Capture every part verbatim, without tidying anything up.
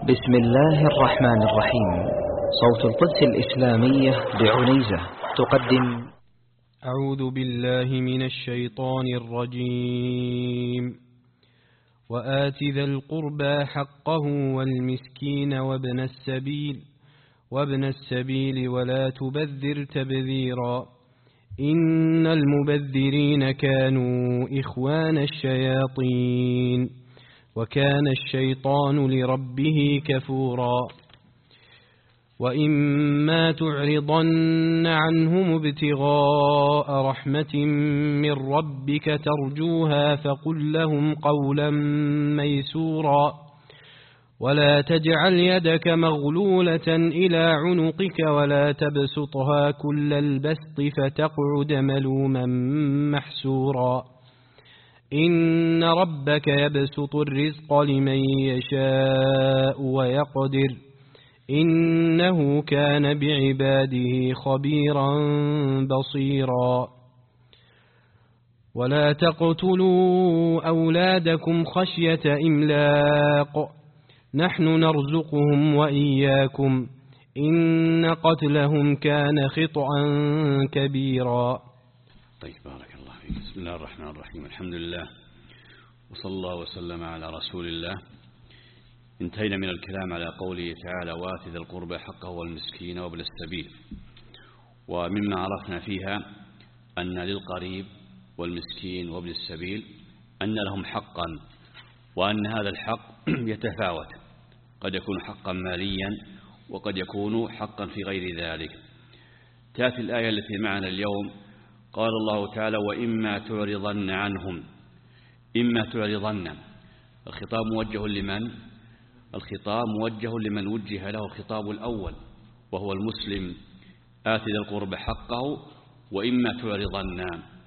بسم الله الرحمن الرحيم. صوت القدس الإسلامية بعنيزة تقدم أعوذ بالله من الشيطان الرجيم. وآت ذا القربى حقه والمسكين وابن السبيل وابن السبيل ولا تبذر تبذيرا إن المبذرين كانوا إخوان الشياطين وكان الشيطان لربه كفورا. وإما تعرضن عنهم ابتغاء رحمة من ربك ترجوها فقل لهم قولا ميسورا ولا تجعل يدك مغلولة إلى عنقك ولا تبسطها كل البسط فتقعد ملوما محسورا. إن ربك يبسط الرزق لمن يشاء ويقدر إنه كان بعباده خبيرا بصيرا. ولا تقتلوا أولادكم خشية إملاق نحن نرزقهم وإياكم إن قتلهم كان خطأ كبيرا. طيب، بارك الله فيك. بسم الله الرحمن الرحيم. الحمد لله وصلى الله وسلم على رسول الله. انتهينا من الكلام على قوله تعالى: وآت ذا القربى حقه والمسكين وابن السبيل. ومما عرفنا فيها أن للقريب والمسكين وابن السبيل أن لهم حقا، وأن هذا الحق يتفاوت، قد يكون حقا ماليا وقد يكون حقا في غير ذلك. تأتي الآية التي معنا اليوم، قال الله تعالى: وإما تعرضن عنهم. إما تعرضن، الخطاب موجه لمن؟ الخطاب موجه لمن وجه له الخطاب الأول وهو المسلم: آت ذا القربى حقه وإما تعرضن.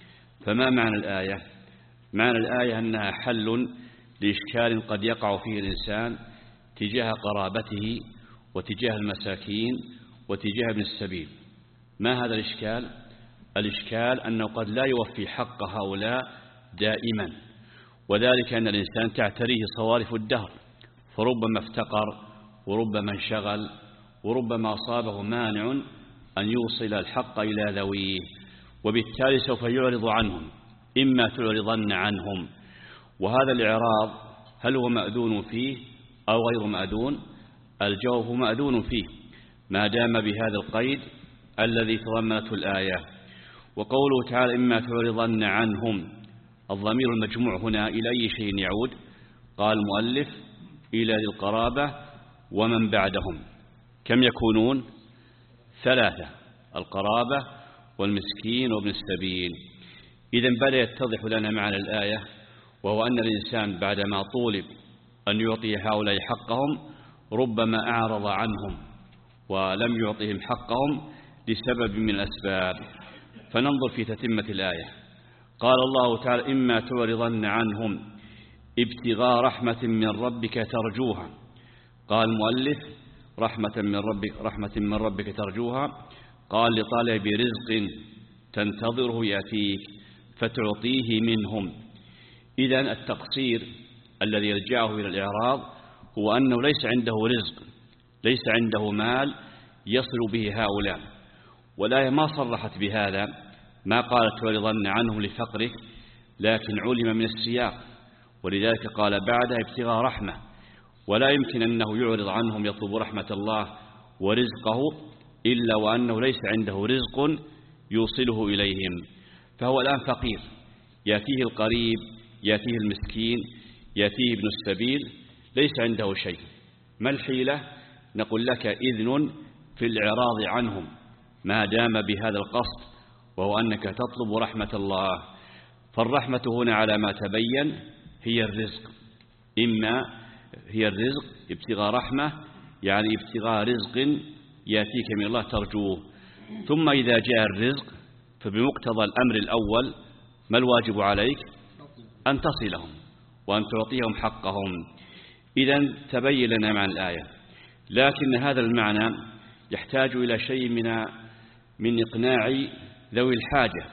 فما معنى الآية؟ معنى الآية أنها حل لإشكال قد يقع فيه الإنسان تجاه قرابته وتجاه المساكين وتجاه ابن السبيل. ما هذا الإشكال؟ الإشكال أنه قد لا يوفي حق هؤلاء دائما، وذلك أن الإنسان تعتريه صوارف الدهر، فربما افتقر وربما انشغل وربما أصابه مانع أن يوصل الحق إلى ذويه، وبالتالي سوف يعرض عنهم. إما تعرضن عنهم، وهذا الإعراض هل هو مأذون فيه أو غير مأذون؟ الجواب مأذون فيه ما دام بهذا القيد الذي تضمنته الآية. وقوله تعالى: إما تعرضن عنهم، الضمير المجموع هنا إلى أي شيء يعود؟ قال المؤلف: إلى ذي القرابة ومن بعدهم. كم يكونون؟ ثلاثة: القرابة والمسكين وابن السبيل. إذن بدأ يتضح لنا معنى الآية، وهو أن الإنسان بعدما طولب أن يعطي هؤلاء حقهم ربما أعرض عنهم ولم يعطهم حقهم لسبب من الأسباب. فننظر في تتمة الآية. قال الله تعالى: إما تعرضن عنهم ابتغاء رحمة من ربك ترجوها. قال المؤلف: رحمة من ربك رحمة من ربك ترجوها، قال لطالب رزق تنتظره يأتيك فتعطيه منهم. إذن التقصير الذي يرجعه إلى الإعراض هو أنه ليس عنده رزق، ليس عنده مال يصل به هؤلاء. والآية ما صرحت بهذا، ما قالت تعرضن عنهم لفقرك، لكن علم من السياق، ولذلك قال بعدها ابتغاء رحمة. ولا يمكن أنه يعرض عنهم يطلب رحمة الله ورزقه إلا وأنه ليس عنده رزق يوصله إليهم. فهو الآن فقير، يأتيه القريب، يأتيه المسكين، يأتيه ابن السبيل، ليس عنده شيء. ما الحيلة؟ نقول لك: إذن في الإعراض عنهم ما دام بهذا القصد، وهو أنك تطلب رحمة الله. فالرحمة هنا على ما تبين هي الرزق. إما هي الرزق ابتغاء رحمة، يعني ابتغاء رزق يأتيك من الله ترجوه. ثم إذا جاء الرزق فبمقتضى الأمر الأول ما الواجب عليك؟ أن تصلهم وأن تعطيهم حقهم. إذن تبين لنا معنى الآية، لكن هذا المعنى يحتاج إلى شيء من من إقناع ذوي الحاجة.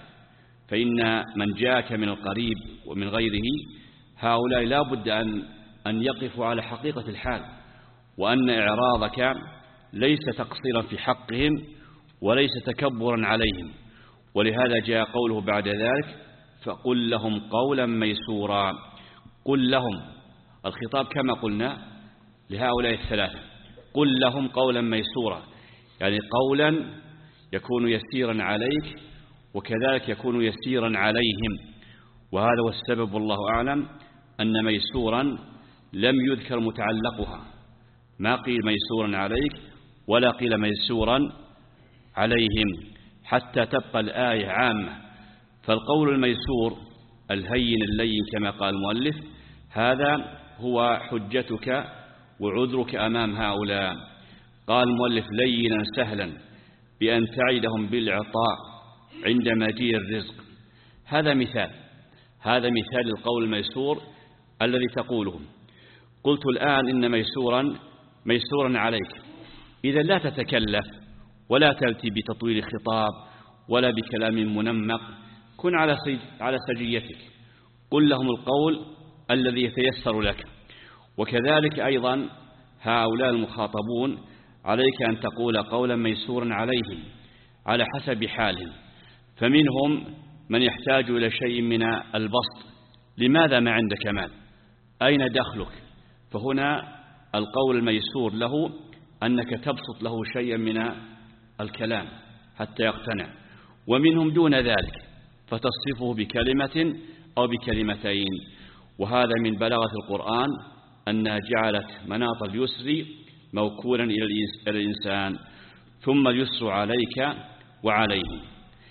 فإن من جاءك من القريب ومن غيره هؤلاء لا بد أن أن يقفوا على حقيقة الحال، وأن إعراضك ليس تقصيرا في حقهم وليس تكبرا عليهم. ولهذا جاء قوله بعد ذلك فقل لهم قولا ميسورا. قل لهم، الخطاب كما قلنا لهؤلاء الثلاثة، قل لهم قولا ميسورا، يعني قولا يكون يسيرا عليك وكذلك يكون يسيرا عليهم. وهذا هو السبب والله أعلم أن ميسورا لم يذكر متعلقها، ما قيل ميسورا عليك ولا قيل ميسورا عليهم، حتى تبقى الآية عامة. فالقول الميسور الهين اللين كما قال المؤلف هذا هو حجتك وعذرك أمام هؤلاء. قال المؤلف لينا سهلا بأن تعدهم بالعطاء عند مجيء الرزق. هذا مثال، هذا مثال القول الميسور الذي تقوله. قلت الآن إن ميسورا ميسورا عليك، إذا لا تتكلف ولا تأتي بتطويل الخطاب ولا بكلام منمق، كن على على سجيتك، قل لهم القول الذي يتيسر لك. وكذلك أيضا هؤلاء المخاطبون عليك أن تقول قولا ميسورا عليهم على حسب حالهم. فمنهم من يحتاج إلى شيء من البسط، لماذا ما عندك مال؟ أين دخلك؟ فهنا القول الميسور له أنك تبسط له شيئا من الكلام حتى يقتنع. ومنهم دون ذلك فتصفه بكلمة أو بكلمتين. وهذا من بلاغة القرآن أنها جعلت مناط اليسر موكولا إلى الإنسان، ثم اليسر عليك وعليه.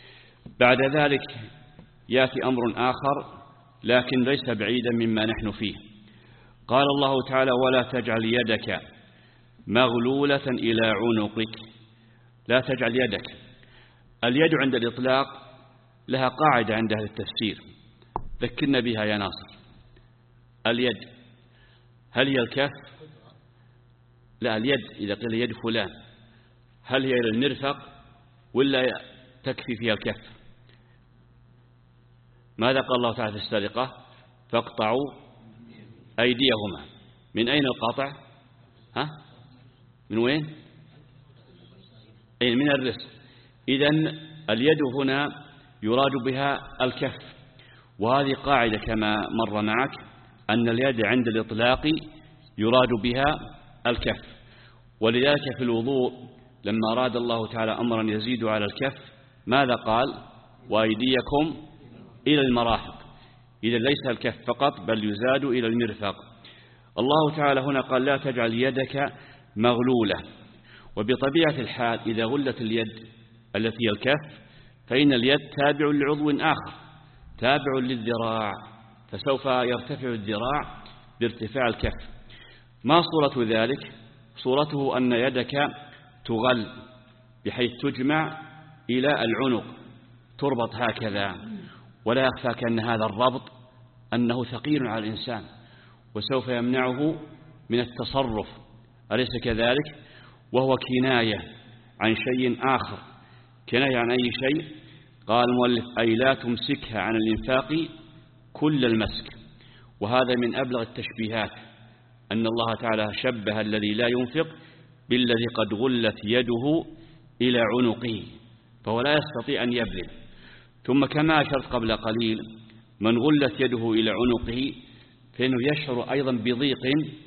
بعد ذلك يأتي أمر آخر لكن ليس بعيدا مما نحن فيه. قال الله تعالى ولا تجعل يدك مغلولة إلى عنقك. لا تجعل يدك، اليد عند الإطلاق لها قاعدة عند أهل التفسير ذكرنا بها يا ناصر. اليد هل هي الكف؟ لا، اليد إذا قيل يد فلان هل هي إلى المرفق ولا تكفي فيها الكف؟ ماذا قال الله تعالى في السرقة؟ فاقطعوا أيديهما. من أين القطع؟ ها؟ من وين؟ أي من الرزق. إذن اليد هنا يراد بها الكف، وهذه قاعدة كما مر معك أن اليد عند الإطلاق يراد بها الكف. ولذلك في الوضوء لما أراد الله تعالى أمرا يزيد على الكف ماذا قال؟ وأيديكم إلى المرافق. إذا ليس الكف فقط بل يزاد إلى المرفق. الله تعالى هنا قال لا تجعل يدك مغلولة. وبطبيعة الحال إذا غلت اليد التي هي الكف فإن اليد تابع لعضو آخر تابع للذراع، فسوف يرتفع الذراع بارتفاع الكف. ما صورة ذلك؟ صورته أن يدك تغل بحيث تجمع إلى العنق، تربط هكذا. ولا يخفاك أن هذا الربط أنه ثقيل على الإنسان وسوف يمنعه من التصرف، أليس كذلك؟ وهو كناية عن شيء آخر، كناية عن أي شيء؟ قال المؤلف أي لا تمسكها عن الإنفاق كل المسك. وهذا من أبلغ التشبيهات أن الله تعالى شبه الذي لا ينفق بالذي قد غلت يده إلى عنقه فهو لا يستطيع أن يبذل. ثم كما أشرت قبل قليل من غلت يده إلى عنقه فإنه يشعر أيضا بضيق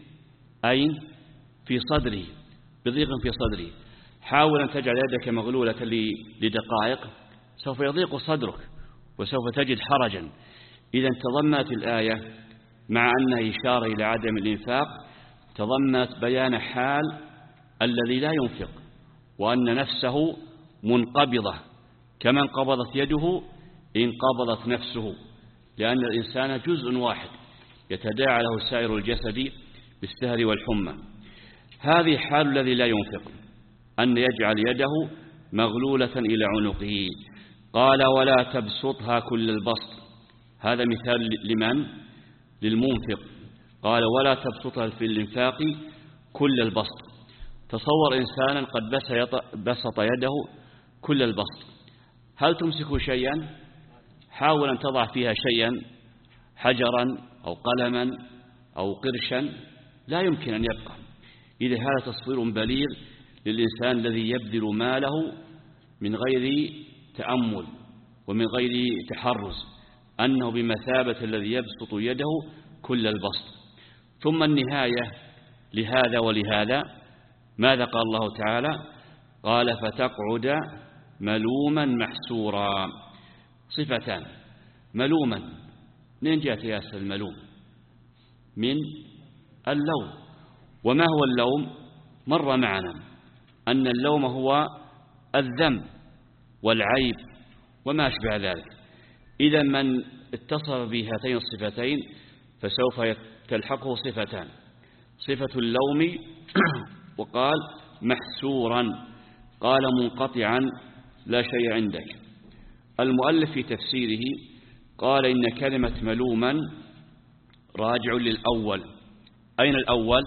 أين؟ في صدره، بضيق في صدره. حاول أن تجعل يدك مغلولة لدقائق سوف يضيق صدرك وسوف تجد حرجا. إذا تضمنت الآية مع أنها إشارة إلى عدم الإنفاق تضمنت بيان حال الذي لا ينفق، وأن نفسه منقبضة كما انقبضت يده انقبضت نفسه، لأن الإنسان جزء واحد يتداعى له سائر الجسد بالسهر والحمى. هذه حال الذي لا ينفق، أن يجعل يده مغلولة إلى عنقه. قال ولا تبسطها كل البسط. هذا مثال لمن؟ للمنفق. قال ولا تبسطها في الإنفاق كل البسط. تصور إنسانا قد بسط يده كل البسط، هل تمسك شيئا؟ حاول أن تضع فيها شيئا، حجرا أو قلما أو قرشا، لا يمكن أن يبقى. إذا هذا تصوير بليغ للإنسان الذي يبذل ماله من غير تأمل ومن غير تحرز، أنه بمثابة الذي يبسط يده كل البسط. ثم النهاية لهذا ولهذا ماذا قال الله تعالى؟ قال فتقعد ملوما محسورا. صفتان: ملوما، من جاءت ياسر الملوم؟ من اللوم. وما هو اللوم؟ مر معنا أن اللوم هو الذم والعيب وما أشبه ذلك. إذا من اتصف بهاتين الصفتين فسوف تلحقه صفتان: صفة اللوم وقال محسورا، قال منقطعا لا شيء عندك. المؤلف في تفسيره قال إن كلمة ملوما راجع للأول. أين الأول؟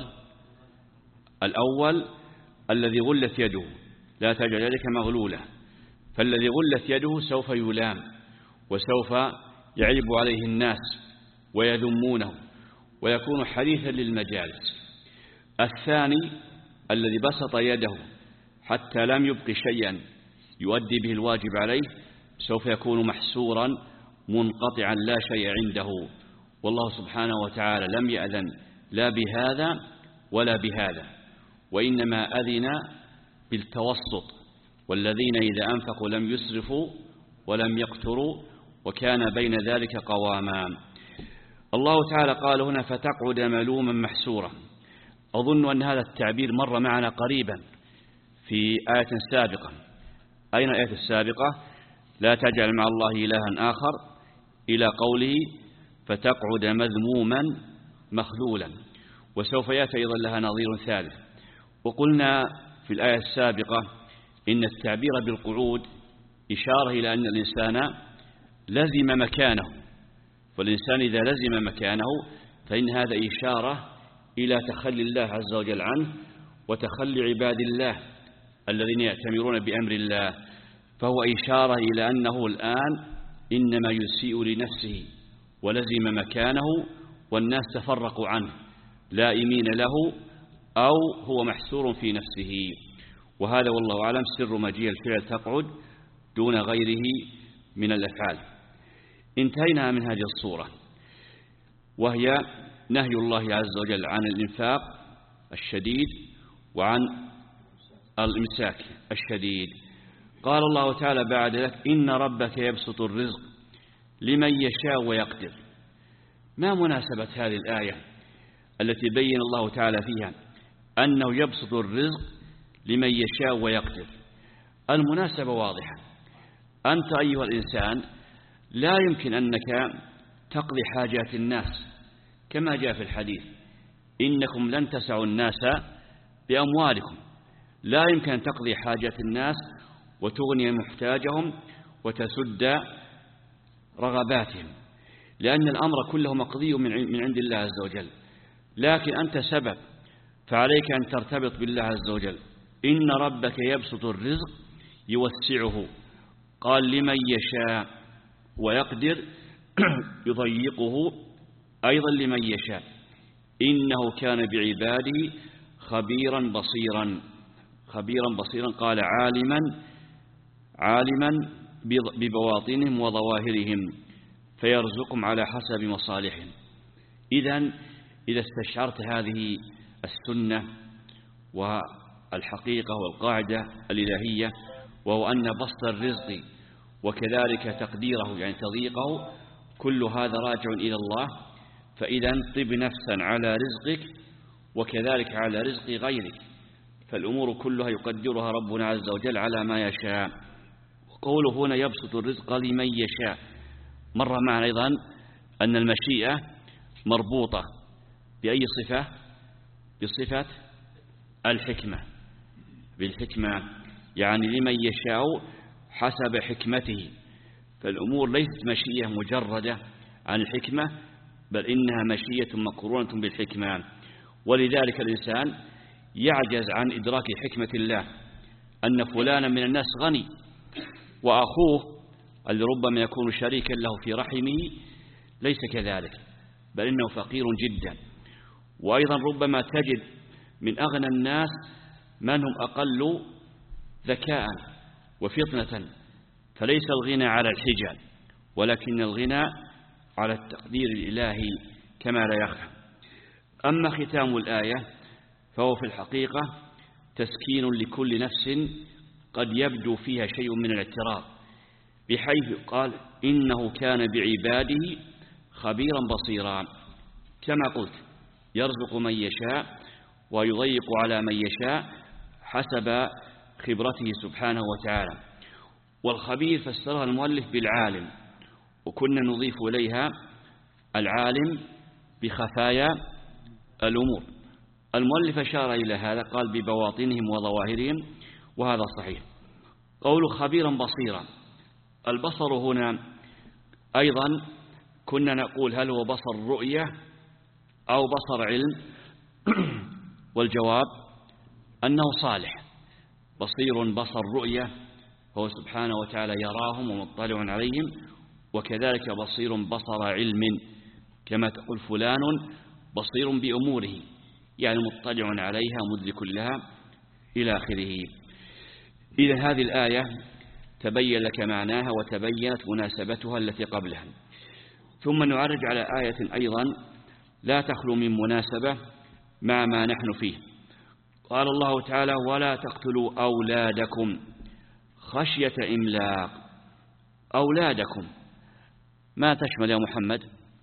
الأول الذي غلت يده، لا تجعل يدك مغلولة، فالذي غلت يده سوف يلام وسوف يعيب عليه الناس ويذمونه ويكون حديثا للمجالس. الثاني الذي بسط يده حتى لم يبق شيئا يؤدي به الواجب عليه سوف يكون محسورا منقطعا لا شيء عنده. والله سبحانه وتعالى لم يأذن لا بهذا ولا بهذا، وإنما أذن بالتوسط: والذين إذا أنفقوا لم يسرفوا ولم يقتروا وكان بين ذلك قواما. الله تعالى قال هنا فتقعد ملوما محسورا. أظن أن هذا التعبير مر معنا قريبا في آية سابقة. أين الآية السابقة؟ لا تجعل مع الله إلها آخر، إلى قوله فتقعد مذموما مخذولا، وسوف يأتي أيضا لها نظير ثالث. وقلنا في الآية السابقة إن التعبير بالقعود إشارة إلى أن الإنسان لزم مكانه، والإنسان إذا لزم مكانه فإن هذا إشارة إلى تخلي الله عز وجل عنه وتخلي عباد الله الذين يأتمرون بأمر الله، فهو إشارة إلى أنه الآن إنما يسيء لنفسه ولزم مكانه والناس تفرقوا عنه لائمين له أو هو محسور في نفسه. وهذا والله أعلم سر مجيء الفعل تقعد دون غيره من الأفعال. انتهينا من هذه الصورة وهي نهي الله عز وجل عن الإنفاق الشديد وعن الإمساك الشديد. قال الله تعالى بعد ذلك إن ربك يبسط الرزق لمن يشاء ويقدر. ما مناسبة هذه الآية التي بين الله تعالى فيها أنه يبسط الرزق لمن يشاء ويقدر؟ المناسبة واضحة. أنت أيها الإنسان لا يمكن أنك تقضي حاجات الناس كما جاء في الحديث: إنكم لن تسعوا الناس بأموالكم. لا يمكن أن تقضي حاجات الناس وتغني محتاجهم وتسد رغباتهم، لأن الأمر كله مقضي من عند الله عز وجل، لكن أنت سبب، فعليك أن ترتبط بالله عز وجل. إن ربك يبسط الرزق يوسعه، قال لمن يشاء، ويقدر يضيقه أيضا لمن يشاء، إنه كان بعباده خبيرا بصيرا. خبيرا بصيرا قال عالما عالما ببواطنهم وظواهرهم فيرزقهم على حسب مصالحهم. إذن إذا استشعرت هذه السنة والحقيقة والقاعدة الإلهية، وهو أن بسط الرزق وكذلك تقديره يعني تضييقه كل هذا راجع إلى الله، فإذا طب نفسا على رزقك وكذلك على رزق غيرك، فالأمور كلها يقدرها ربنا عز وجل على ما يشاء. وقوله هنا يبسط الرزق لمن يشاء، مر معنا أيضا أن المشيئة مربوطة بأي صفة؟ بصفة الحكمة، بالحكمة، يعني لمن يشاء حسب حكمته. فالأمور ليست مشيئة مجردة عن الحكمة، بل إنها مشيئة مقرونة بالحكمة. ولذلك الإنسان يعجز عن إدراك حكمة الله، أن فلانا من الناس غني وأخوه اللي ربما يكون شريكا له في رحمه ليس كذلك، بل إنه فقير جدا. وأيضا ربما تجد من أغنى الناس من هم أقل ذكاء وفطنة، فليس الغنى على الحجاب ولكن الغنى على التقدير الإلهي كما لا يخفى. أما ختام الآية فهو في الحقيقة تسكين لكل نفس قد يبدو فيها شيء من الاعتراض، بحيث قال إنه كان بعباده خبيرا بصيرا. كما قلت يرزق من يشاء ويضيق على من يشاء حسب خبرته سبحانه وتعالى. والخبير فسرها المؤلف بالعالم، وكنا نضيف إليها العالم بخفايا الأمور. المؤلف أشار إلى هذا قال ببواطنهم وظواهرهم، وهذا صحيح. قول خبيرا بصيرا، البصر هنا أيضا كنا نقول هل هو بصر رؤية أو بصر علم؟ والجواب أنه صالح. بصير بصر رؤية هو سبحانه وتعالى يراهم ومطلع عليهم، وكذلك بصير بصر علم كما تقول فلان بصير بأموره، يعني مطلع عليها مدرك لها إلى آخره. إذا هذه الآية تبين لك معناها وتبينت مناسبتها التي قبلها. ثم نعرج على آية أيضا لا تخلو من مناسبة مع ما نحن فيه. قال الله تعالى ولا تقتلوا أولادكم خشية إملاق. أولادكم ما تشمل يا محمد؟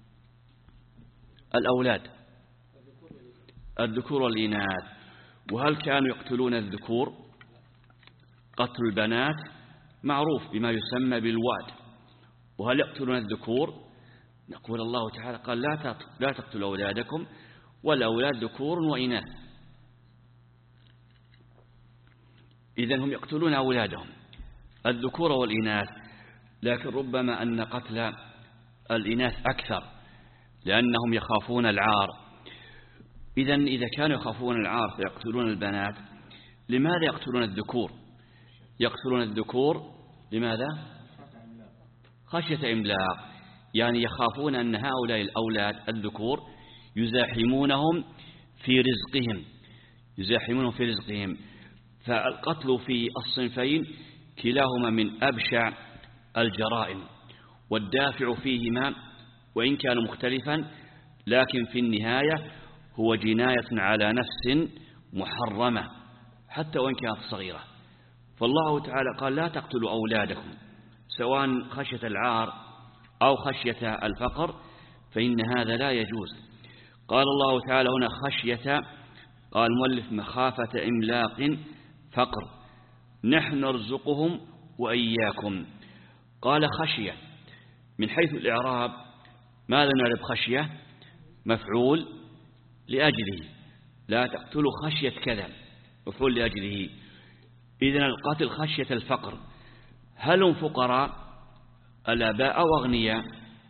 الأولاد الذكور والإناث. وهل كانوا يقتلون الذكور؟ قتل البنات معروف بما يسمى بالواد. وهل يقتلون الذكور؟ نقول الله تعالى قال لا تقتلوا أولادكم، والأولاد ذكور وإناث. إذن هم يقتلون أولادهم الذكور والإناث، لكن ربما أن قتل الإناث أكثر لأنهم يخافون العار. إذن إذا كانوا يخافون العار فيقتلون البنات، لماذا يقتلون الذكور؟ يقتلون الذكور لماذا؟ خشية إملاق، يعني يخافون أن هؤلاء الأولاد الذكور يزاحمونهم في رزقهم يزاحمونهم في رزقهم فالقتل في الصنفين كلاهما من أبشع الجرائم، والدافع فيهما وإن كان مختلفا لكن في النهاية هو جناية على نفس محرمة حتى وإن كانت صغيرة. فالله تعالى قال لا تقتلوا أولادكم سواء خشية العار أو خشية الفقر، فإن هذا لا يجوز. قال الله تعالى هنا خشية، قال المؤلف مخافة إملاق فقر، نحن نرزقهم وإياكم. قال خشية من حيث الإعراب ماذا نعرف؟ خشية مفعول لأجله، لا تقتلوا خشية كذا مفعول لأجله. إذن القتل خشية الفقر. هل هم فقراء الآباء أو أغنياء؟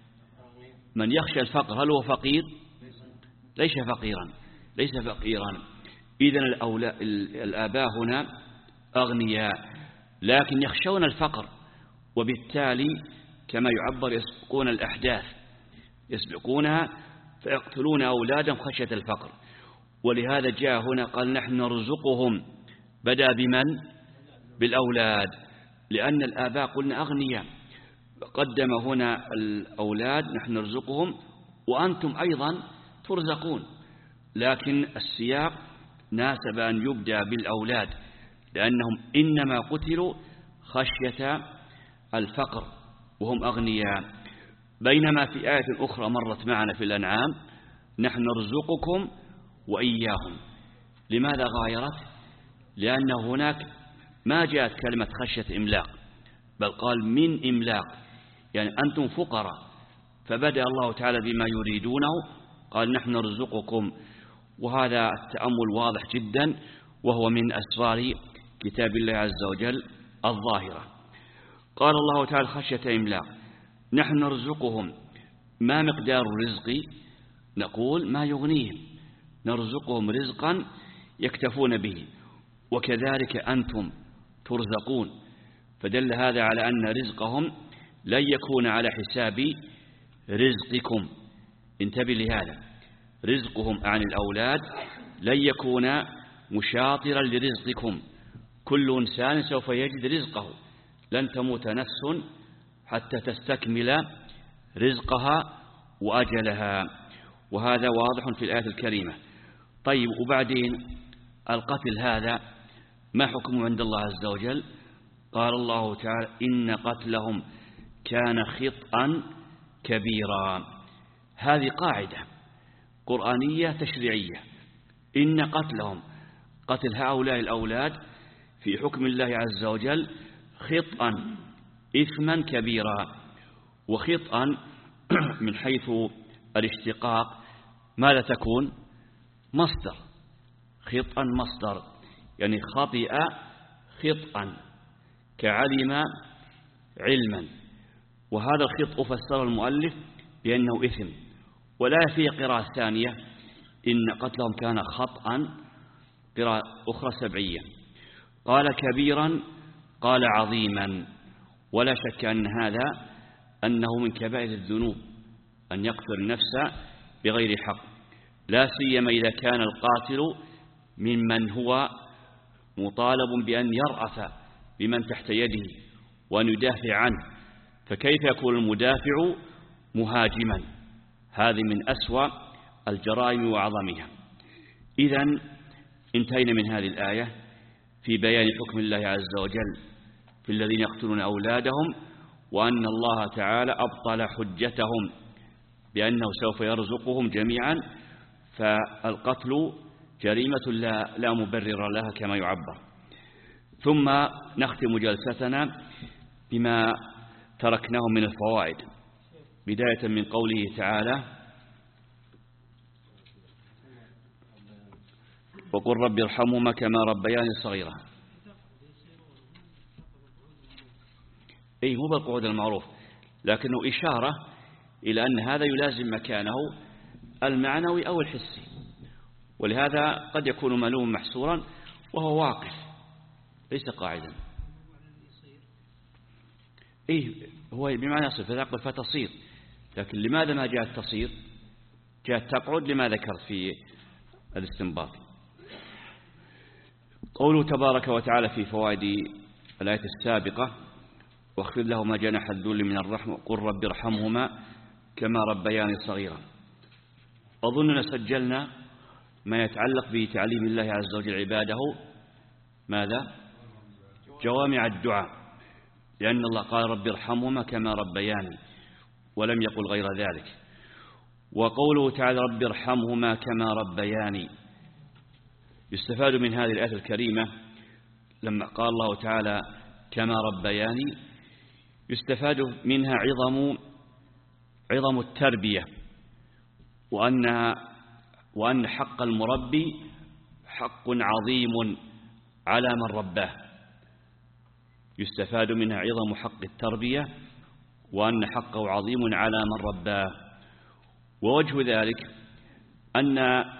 من يخشى الفقر هل هو فقير؟ ليس فقيرا ليس فقيرا. إذن الآباء هنا أغنياء لكن يخشون الفقر، وبالتالي كما يعبر يسبقون الأحداث يسبقونها فيقتلون أولادهم خشية الفقر. ولهذا جاء هنا قال نحن نرزقهم، بدأ بمن؟ بالأولاد، لأن الآباء قلنا أغنياء، قدم هنا الأولاد نحن نرزقهم وأنتم أيضا ترزقون، لكن السياق ناسب أن يبدأ بالأولاد لأنهم إنما قتلوا خشية الفقر وهم أغنياء. بينما في آية أخرى مرت معنا في الأنعام نحن نرزقكم وإياهم. لماذا غايرت؟ لأن هناك ما جاءت كلمة خشية إملاق، بل قال من إملاق، يعني أنتم فقراء، فبدأ الله تعالى بما يريدونه قال نحن نرزقكم. وهذا التأمل واضح جدا، وهو من أسرار كتاب الله عز وجل الظاهرة. قال الله تعالى خشية إملاق، نحن نرزقهم. ما مقدار الرزق؟ نقول ما يغنيهم، نرزقهم رزقا يكتفون به، وكذلك أنتم ترزقون. فدل هذا على أن رزقهم لن يكون على حساب رزقكم. انتبه لهذا، رزقهم عن الأولاد لن يكون مشاطرا لرزقكم كل إنسان سوف يجد رزقه لن تموت نفس حتى تستكمل رزقها وأجلها، وهذا واضح في الآية الكريمة. طيب، وبعدين القتل هذا ما حكمه عند الله عز وجل؟ قال الله تعالى: إن قتلهم كان خطأ كبيرا. هذه قاعدة قرآنية تشريعية، إن قتلهم، قتل هؤلاء الأولاد في حكم الله عز وجل خطأ إثما كبيرا. وخطأ من حيث الاشتقاق ماذا تكون؟ مصدر، خطأ مصدر، يعني خطئ خطأ كعلم علما، وهذا الخطأ فسر المؤلف بأنه إثم. ولا في قراءة ثانية إن قتلهم كان خطأ، قراءة أخرى سبعية، قال كبيرا قال عظيما. ولا شك أن هذا أنه من كبائر الذنوب أن يقتل النفس بغير حق، لا سيما إذا كان القاتل ممن هو مطالب بأن يرأف بمن تحت يده وأن يدافع عنه، فكيف يكون المدافع مهاجما؟ هذه من أسوأ الجرائم وعظمها. إذن انتهينا من هذه الآية في بيان حكم الله عز وجل في الذين يقتلون أولادهم، وأن الله تعالى أبطل حجتهم بأنه سوف يرزقهم جميعا، فالقتل جريمة لا, لا مبرر لها كما يعبر. ثم نختم جلستنا بما تركناه من الفوائد، بداية من قوله تعالى: وقل رب ارحمهما كما ربياني صغيرا. أي مو بالقعود المعروف، لكنه إشارة إلى أن هذا يلازم مكانه المعنوي أو الحسي، ولهذا قد يكون ملوم محصورا وهو واقف ليس قاعدا. إيه هو بمعنى يصير فتقبل فتصير، لكن لماذا ما جاءت تصير؟ جاءت تقعد لما ذكر في الاستنباط. قوله تبارك وتعالى في فوائد الآية السابقة: واخفض لهما جناح الذل من الرحمة وقل رب ارحمهما كما ربياني صغيرا. أظننا سجلنا ما يتعلق بتعليم الله عز وجل عباده ماذا؟ جوامع الدعاء، لأن الله قال رب ارحمهما كما ربياني ولم يقل غير ذلك. وقوله تعالى رب ارحمهما كما ربياني، يستفاد من هذه الآية الكريمة لما قال الله تعالى كما ربياني، يستفاد منها عظم عظم التربية، وأن وأن حق المربي حق عظيم على من رباه. يستفاد منها عظم حق التربية وأن حقه عظيم على من رباه. ووجه ذلك أن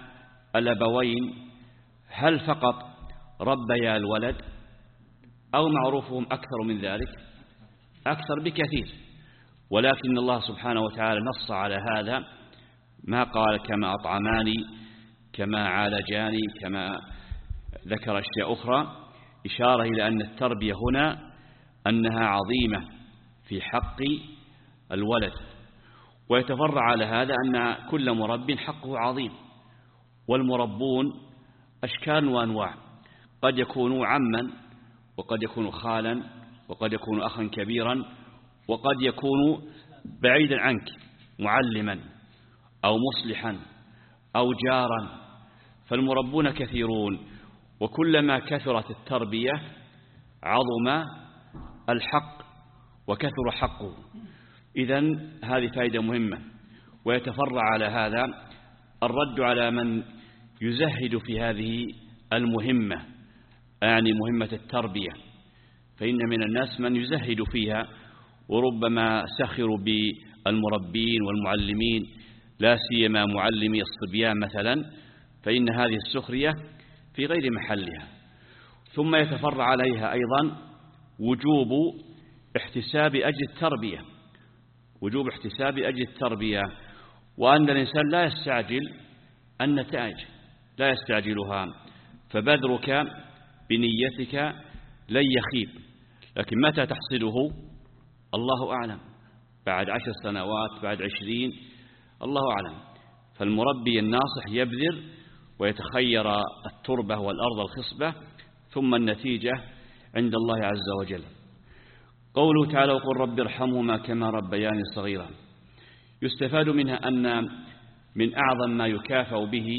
الأبوين هل فقط ربيا الولد أو معروفهم أكثر من ذلك؟ أكثر بكثير، ولكن الله سبحانه وتعالى نص على هذا، ما قال كما أطعماني كما عالجاني كما ذكر أشياء أخرى، إشارة إلى أن التربية هنا أنها عظيمة في حق الولد. ويتفرع على هذا أن كل مرب حقه عظيم، والمربون أشكال وأنواع، قد يكونوا عما وقد يكونوا خالا وقد يكونوا أخا كبيرا وقد يكونوا بعيدا عنك معلما أو مصلحا أو جارا، فالمربون كثيرون، وكلما كثرت التربية عظم الحق وكثر حقه. إذن هذه فائدة مهمة. ويتفرع على هذا الرد على من يزهد في هذه المهمة، يعني مهمة التربية، فإن من الناس من يزهد فيها وربما سخروا بالمربين والمعلمين، لا سيما معلمي الصبيان مثلا، فإن هذه السخرية في غير محلها. ثم يتفرع عليها أيضا وجوب احتساب أجر التربية، وجوب احتساب أجر التربية، وأن الإنسان لا يستعجل النتائج، لا يستعجلها، فبذرك بنيتك لن يخيب، لكن متى تحصده الله أعلم، بعد عشر سنوات، بعد عشرين، الله أعلم. فالمربي الناصح يبذر ويتخير التربة والأرض الخصبة، ثم النتيجة عند الله عز وجل. قوله تعالى: وقل رب ارحمهما كما ربياني صغيرا، يستفاد منها أن من أعظم ما يكافأ به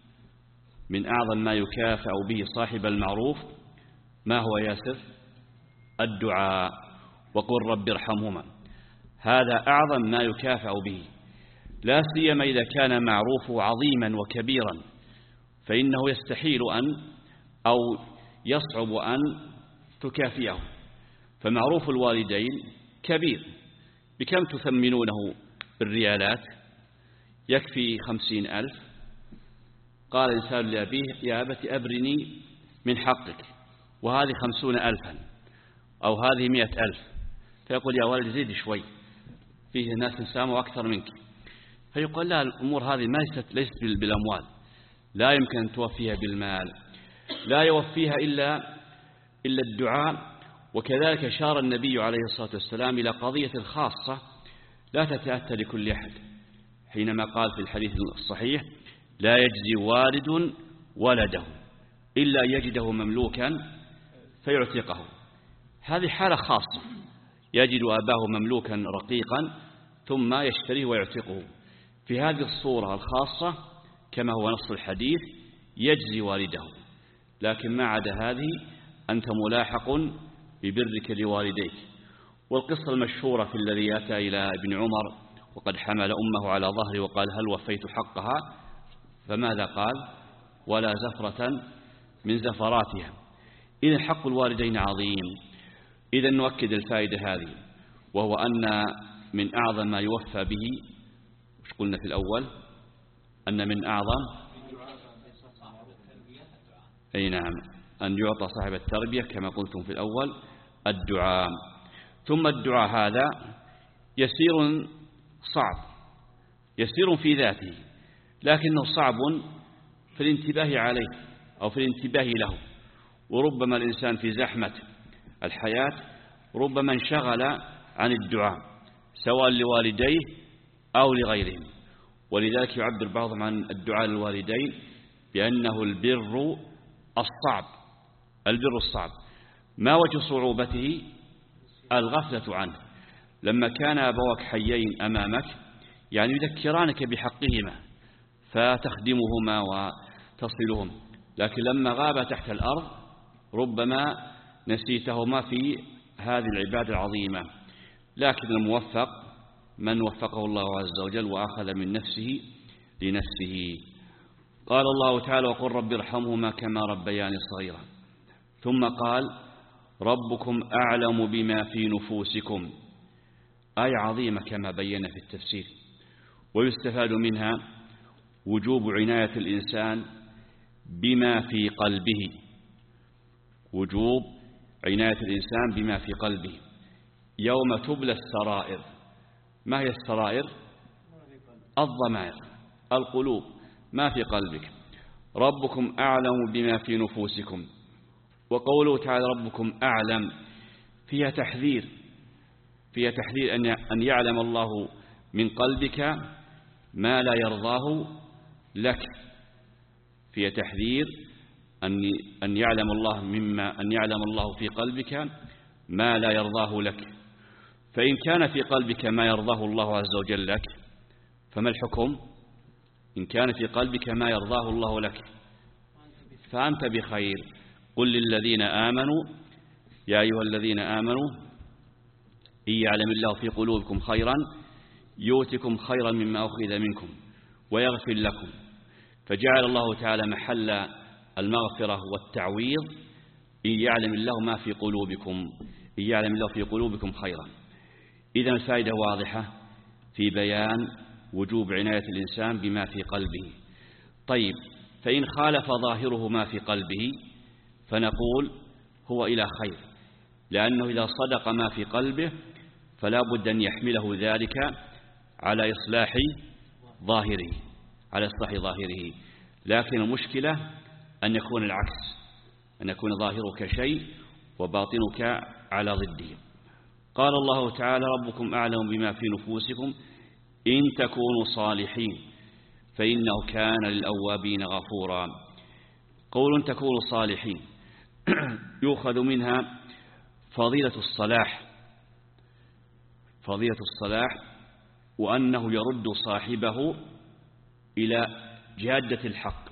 من أعظم ما يكافأ به صاحب المعروف ما هو ياسر؟ الدعاء. وقل رب ارحمهما، هذا أعظم ما يكافأ به، لا سيما إذا كان معروفه عظيما وكبيرا، فإنه يستحيل أن أو يصعب أن تكافئه. فمعروف الوالدين كبير، بكم تثمنونه بالريالات؟ يكفي خمسين ألف. قال إنسان لأبيه: يا أبت أبرني من حقك، وهذه خمسون ألفا أو هذه مئة ألف. فيقول: يا والد زيد شوي، فيه ناس ساموا أكثر منك. فيقول: لا، الأمور هذه ما ليست ليست بالأموال، لا يمكن أن توفيها بالمال، لا يوفيها إلا إلا الدعاء. وكذلك أشار النبي عليه الصلاة والسلام إلى قضية خاصة لا تتأتى لكل أحد، حينما قال في الحديث الصحيح: لا يجزي والد ولده إلا يجده مملوكا فيعتقه. هذه حالة خاصة، يجد أباه مملوكا رقيقا ثم يشتريه ويعتقه. في هذه الصورة الخاصة كما هو نص الحديث يجزي والده، لكن ما عدا هذه أنت ملاحق ببرك لوالديك. والقصة المشهورة في الذي أتى إلى ابن عمر وقد حمل أمه على ظهره وقال: هل وفيت حقها؟ فماذا قال؟ ولا زفرة من زفراتها. إذن حق الوالدين عظيم. إذن نؤكد الفائدة هذه، وهو أن من أعظم ما يوفى به، وش قلنا في الأول؟ أن من أعظم أي نعم أن يعطى صاحب التربية كما قلتم في الأول الدعاء. ثم الدعاء هذا يسير صعب، يسير في ذاته، لكنه صعب في الانتباه عليه أو في الانتباه له. وربما الإنسان في زحمة الحياة ربما انشغل عن الدعاء سواء لوالديه أو لغيرهم، ولذلك يعبر بعضهم عن الدعاء للوالدين بأنه البر الصعب. البر الصعب ما وجه صعوبته؟ الغفلة عنه. لما كان أبواك حيين أمامك يعني يذكرانك بحقهما فتخدمهما وتصلهم، لكن لما غاب تحت الأرض ربما نسيتهما في هذه العبادة العظيمة. لكن الموفق من وفقه الله عز وجل وأخذ من نفسه لنفسه. قال الله تعالى: وقل رب ارحمهما كما ربياني صغيرا. ثم قال: ربكم أعلم بما في نفوسكم. آية عظيمة كما بينا في التفسير، ويستفاد منها وجوب عناية الإنسان بما في قلبه، وجوب عناية الإنسان بما في قلبه يوم تبلى السرائر. ما هي السرائر؟ الضمائر، القلوب، ما في قلبك. ربكم أعلم بما في نفوسكم. وقوله تعالى: ربكم أعلم، فيها تحذير، فيها تحذير أن يعلم الله من قلبك ما لا يرضاه لك. فيها تحذير أن أن يعلم الله مما أن يعلم الله في قلبك ما لا يرضاه لك. فإن كان في قلبك ما يرضاه الله عز وجل لك فما الحكم؟ إن كان في قلبك ما يرضاه الله لك فأنت بخير. قل للذين آمنوا يا أيها الذين آمنوا إن يعلم الله في قلوبكم خيرا يؤتكم خيرا مما أخذ منكم ويغفر لكم. فجعل الله تعالى محل المغفرة والتعويض إن يعلم الله ما في قلوبكم، إن يعلم الله في قلوبكم خيرا. إذن الفائدة واضحة في بيان وجوب عناية الإنسان بما في قلبه. طيب، فإن خالف ظاهره ما في قلبه فنقول هو إلى خير، لأنه إذا صدق ما في قلبه فلا بد أن يحمله ذلك على إصلاح ظاهره على إصلاح ظاهره. لكن المشكلة أن يكون العكس، أن يكون ظاهرك شيء وباطنك على ضده. قال الله تعالى: ربكم أعلم بما في نفوسكم إن تكونوا صالحين فإنه كان للأوابين غفورا. قول تكونوا صالحين يؤخذ منها فضيلة الصلاح، فضيلة الصلاح، وأنه يرد صاحبه إلى جادة الحق.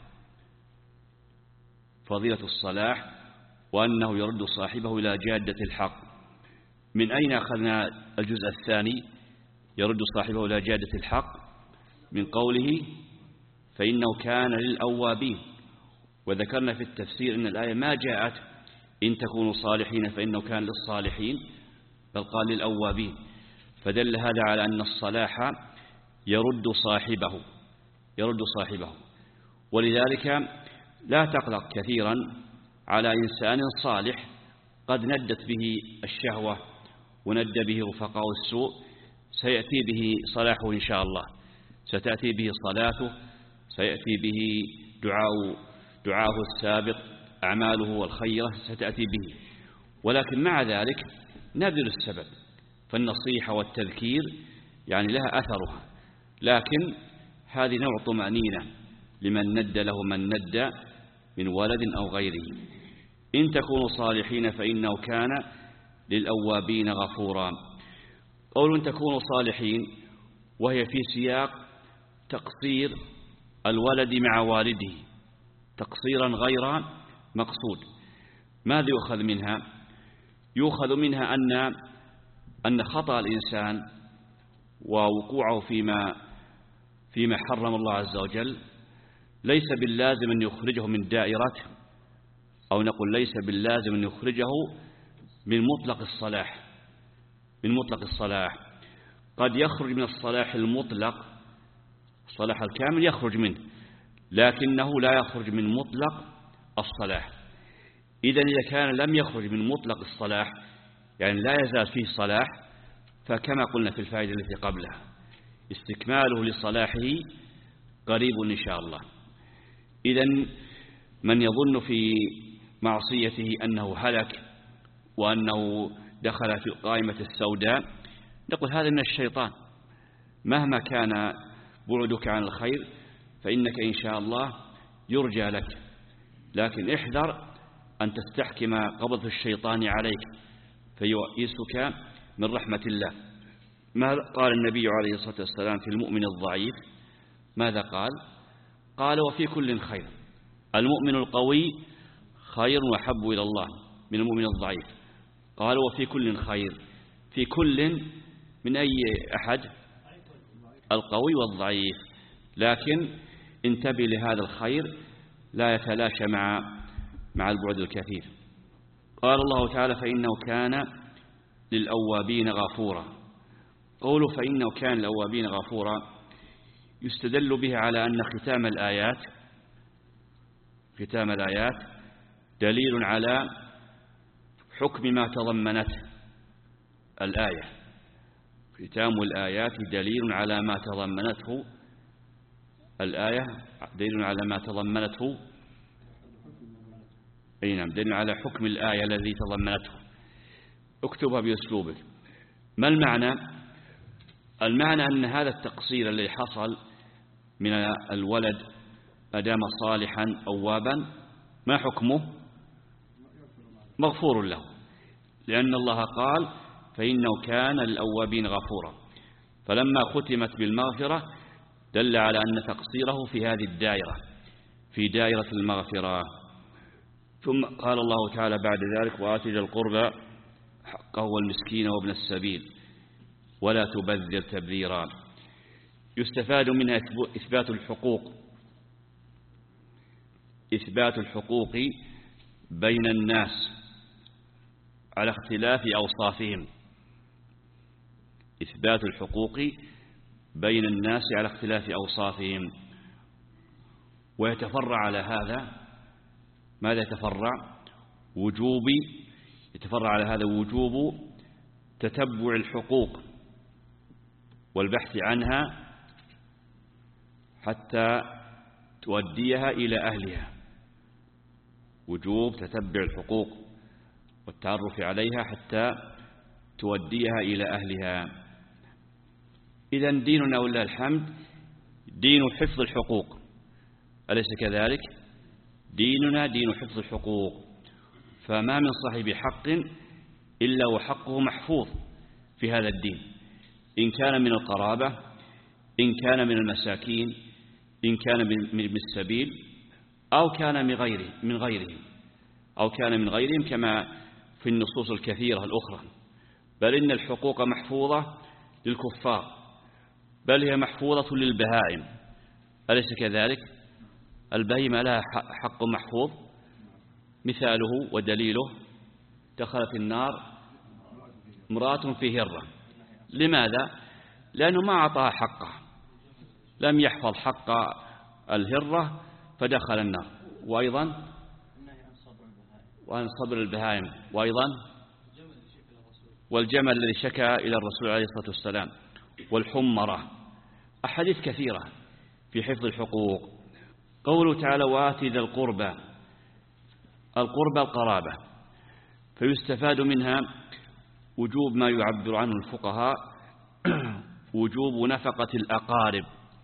فضيلة الصلاح وأنه يرد صاحبه إلى جادة الحق. من أين أخذنا الجزء الثاني يرد صاحبه إلى جادة الحق؟ من قوله فإنه كان للأوابين. وذكرنا في التفسير أن الآية ما جاءت إن تكونوا صالحين فإنه كان للصالحين، بل قال للأوابين، فدل هذا على أن الصلاح يرد صاحبه يرد صاحبه ولذلك لا تقلق كثيرا على إنسان صالح قد ندت به الشهوة وند به رفقاء السوء، سيأتي به صلاحه إن شاء الله، ستأتي به صلاته، سيأتي به دعاء دعاه السابق، أعماله والخيرة ستأتي به. ولكن مع ذلك نبذل السبب، فالنصيحة والتذكير يعني لها أثرها، لكن هذه نوع طمأنينة لمن ند له من ند من ولد أو غيره. إن تكونوا صالحين فإنه كان للأوابين غفورا. قول تكونوا صالحين وهي في سياق تقصير الولد مع والده تقصيرا غير مقصود. ماذا يؤخذ منها؟ يؤخذ منها أن أن خطأ الإنسان ووقوعه فيما فيما حرم الله عز وجل ليس باللازم أن يخرجه من دائرة، أو نقول ليس باللازم أن يخرجه من مطلق الصلاح من مطلق الصلاح. قد يخرج من الصلاح المطلق، الصلاح الكامل يخرج منه، لكنه لا يخرج من مطلق الصلاح. إذن إذا كان لم يخرج من مطلق الصلاح، يعني لا يزال فيه صلاح، فكما قلنا في الفائدة التي قبلها استكماله لصلاحه قريب إن شاء الله. إذن من يظن في معصيته أنه هلك وأنه دخل في القائمة السوداء، نقول هذا من الشيطان. مهما كان بعدك عن الخير فإنك إن شاء الله يرجى لك، لكن احذر أن تستحكم قبض الشيطان عليك فيؤيسك من رحمة الله. ما قال النبي عليه الصلاة والسلام في المؤمن الضعيف؟ ماذا قال؟ قال وفي كل خير. المؤمن القوي خير وحب إلى الله من المؤمن الضعيف. قال وفي كل خير، في كل من أي أحد؟ القوي والضعيف. لكن انتبه لهذا الخير لا يتلاشى مع مع البعد الكثير. قال الله تعالى فإنه كان للأوابين غفورا. قوله فإنه كان للأوابين غفورا يستدل به على أن ختام الآيات ختام الآيات دليل على حكم ما تضمنته الآية. ختام الآيات دليل على ما تضمنته الآية، دليل على ما تضمنته أي نعم دليل على حكم الآية الذي تضمنته. اكتبها بأسلوبك. ما المعنى؟ المعنى أن هذا التقصير الذي حصل من الولد أدام صالحا أوابا ما حكمه؟ مغفور له، لأن الله قال فإنه كان للأوابين غفورا. فلما ختمت بالمغفرة دل على أن تقصيره في هذه الدائرة، في دائرة المغفرة. ثم قال الله تعالى بعد ذلك وآت ذا القربى حقه والمسكين وابن السبيل ولا تبذر تبذيرا. يستفاد منها إثبات الحقوق إثبات الحقوق بين الناس على اختلاف أوصافهم إثبات الحقوق بين الناس على اختلاف أوصافهم. ويتفرع على هذا ماذا يتفرع؟ وجوب يتفرع على هذا وجوب تتبع الحقوق والبحث عنها حتى توديها إلى أهلها. وجوب تتبع الحقوق والتعرف عليها حتى توديها إلى أهلها. إذن ديننا ولله الحمد دين حفظ الحقوق، أليس كذلك؟ ديننا دين حفظ الحقوق، فما من صاحب حق إلا وحقه محفوظ في هذا الدين، إن كان من القرابة، إن كان من المساكين، إن كان من السبيل، أو كان من غيره من غيرهم أو كان من غيرهم كما في النصوص الكثيرة الأخرى. بل إن الحقوق محفوظة للكفار، بل هي محفوظة للبهائم، أليس كذلك؟ البهيمة لها حق محفوظ، مثاله ودليله دخلت النار امرأة في هرة. لماذا؟ لأنه ما أعطاها حقه، لم يحفظ حق الهرة فدخل النار. وأيضا وعن صبر البهائم، وأيضا والجمل الذي شكى إلى الرسول عليه الصلاة والسلام، والحمرة، أحاديث كثيرة في حفظ الحقوق. قوله تعالى وآتي ذا القربى، القربى القرابة، فيستفاد منها وجوب ما يعبر عنه الفقهاء وجوب نفقة الأقارب،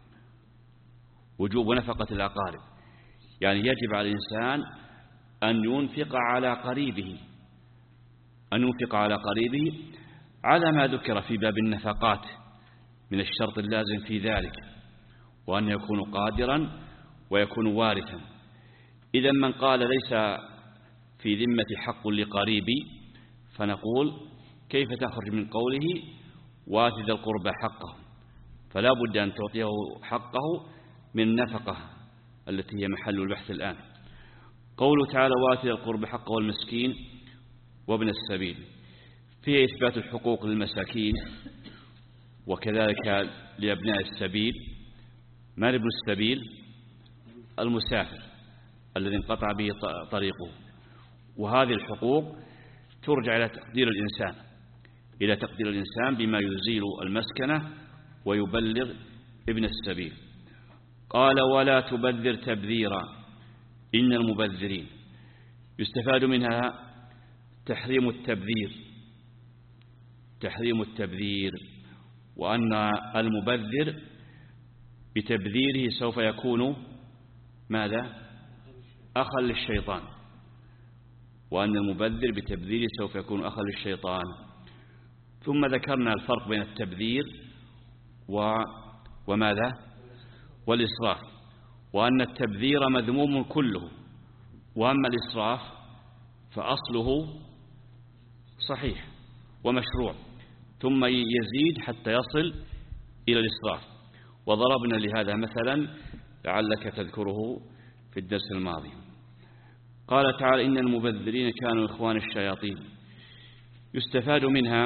وجوب نفقة الأقارب، يعني يجب على الإنسان أن ينفق على قريبه، أن ينفق على قريبه على ما ذكر في باب النفقات من الشرط اللازم في ذلك، وأن يكون قادرا ويكون وارثا. إذا من قال ليس في ذمة حق لقريبي، فنقول كيف تخرج من قوله وآت ذا القربى حقه؟ فلا بد أن تعطيه حقه من النفقة التي هي محل البحث الآن. قوله تعالى وآت ذا القربى حقه والمسكين وابن السبيل، فيه إثبات الحقوق للمساكين وكذلك لأبناء السبيل. من ابن السبيل؟ المسافر الذي انقطع به طريقه. وهذه الحقوق ترجع إلى تقدير الإنسان إلى تقدير الإنسان بما يزيل المسكنة ويبلغ ابن السبيل. قال ولا تبذر تبذيرا إن المبذرين، يستفاد منها تحريم التبذير تحريم التبذير وأن المبذر بتبذيره سوف يكون ماذا؟ أخا للشيطان، وأن المبذر بتبذيره سوف يكون أخا للشيطان. ثم ذكرنا الفرق بين التبذير و... وماذا؟ والإسراف، وأن التبذير مذموم كله، وأما الإسراف فأصله صحيح ومشروع، ثم يزيد حتى يصل إلى الإسراف. وضربنا لهذا مثلا لعلك تذكره في الدرس الماضي. قال تعالى إن المبذرين كانوا إخوان الشياطين، يستفاد منها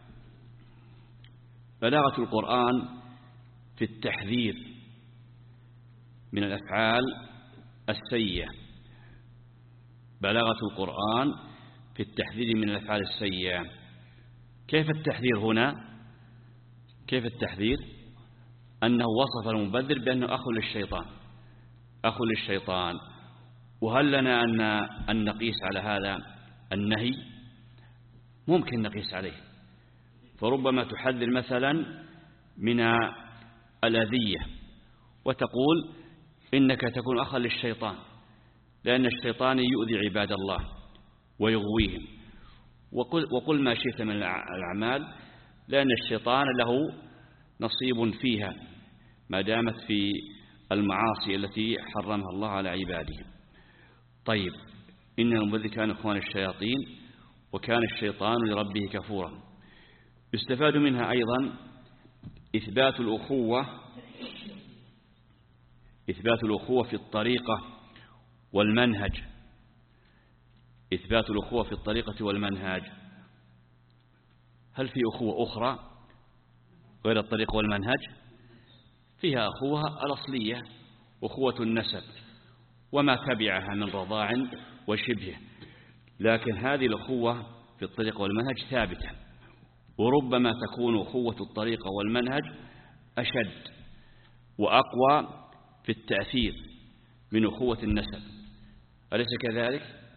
بلاغة القرآن في التحذير من الأفعال السيئة، بلاغة القرآن في التحذير من الأفعال السيئة. كيف التحذير هنا؟ كيف التحذير؟ أنه وصف المبذر بأنه أخ للشيطان أخ للشيطان. وهل لنا أن أن نقيس على هذا النهي؟ ممكن نقيس عليه، فربما تحذر مثلا من الأذية وتقول إنك تكون أخا للشيطان، لأن الشيطان يؤذي عباد الله ويغويهم، وقل, وقل ما شئت من الأعمال، لأن الشيطان له نصيب فيها ما دامت في المعاصي التي حرمها الله على عباده. طيب، إن المبذر كان إخوان الشياطين وكان الشيطان لربه كفورا. يستفاد منها أيضا إثبات الأخوة إثبات الأخوة في الطريقة والمنهج إثبات الأخوة في الطريقة والمنهج. هل في أخوة أخرى غير الطريقة والمنهج؟ فيها أخوة الأصلية، أخوة النسب وما تبعها من رضاع وشبهه، لكن هذه الأخوة في الطريقة والمنهج ثابتة، وربما تكون أخوة الطريقة والمنهج أشد وأقوى في التأثير من أخوة النسب، أليس كذلك؟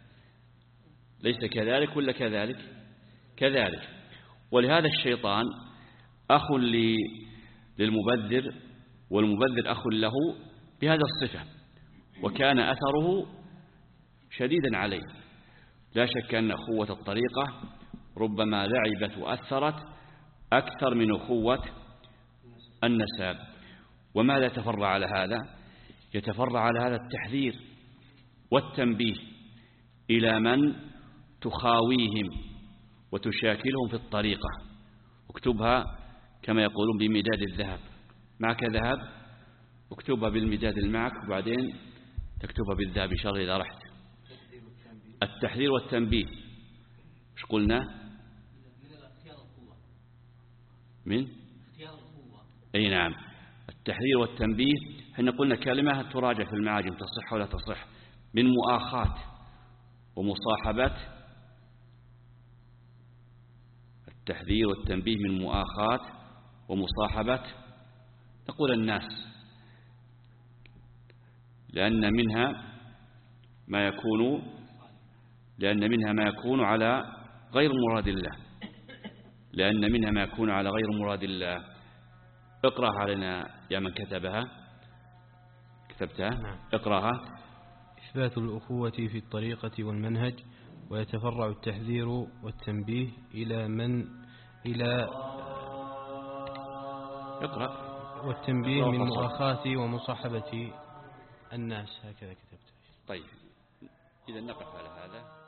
ليس كذلك ولا كذلك؟ كذلك. ولهذا الشيطان أخ للمبذر، والمبذر أخ له بهذا الصفة، وكان أثره شديدا عليه. لا شك أن أخوة الطريقة ربما لعبت وأثرت أكثر من أخوة النساب. وماذا يتفرع على هذا؟ يتفرع على هذا التحذير والتنبيه إلى من تخاويهم وتشاكلهم في الطريقة. اكتبها كما يقولون بمداد الذهب، معك ذهب اكتبها بالمداد المعك، وبعدين تكتبها بالذهب إن شاء الله إذا رحت. التحذير والتنبيه ايش قلنا؟ من؟ أي نعم، التحذير والتنبيه احنا قلنا كلمة تراجع في المعاجم تصح ولا تصح، من مؤاخاة ومصاحبة. التحذير والتنبيه من مؤاخاة ومصاحبة تقول الناس، لأن منها ما يكون لأن منها ما يكون على غير مراد الله لأن منها ما يكون على غير مراد الله. اقرأها علينا يا من كتبها. كتبتها؟ نعم. اقرأها. إثبات الأخوة في الطريقة والمنهج، ويتفرع التحذير والتنبيه إلى من إلى اقرأ. والتنبيه من مؤاخاة ومصاحبة الناس. هكذا كتبت. طيب إذا نقف على هذا.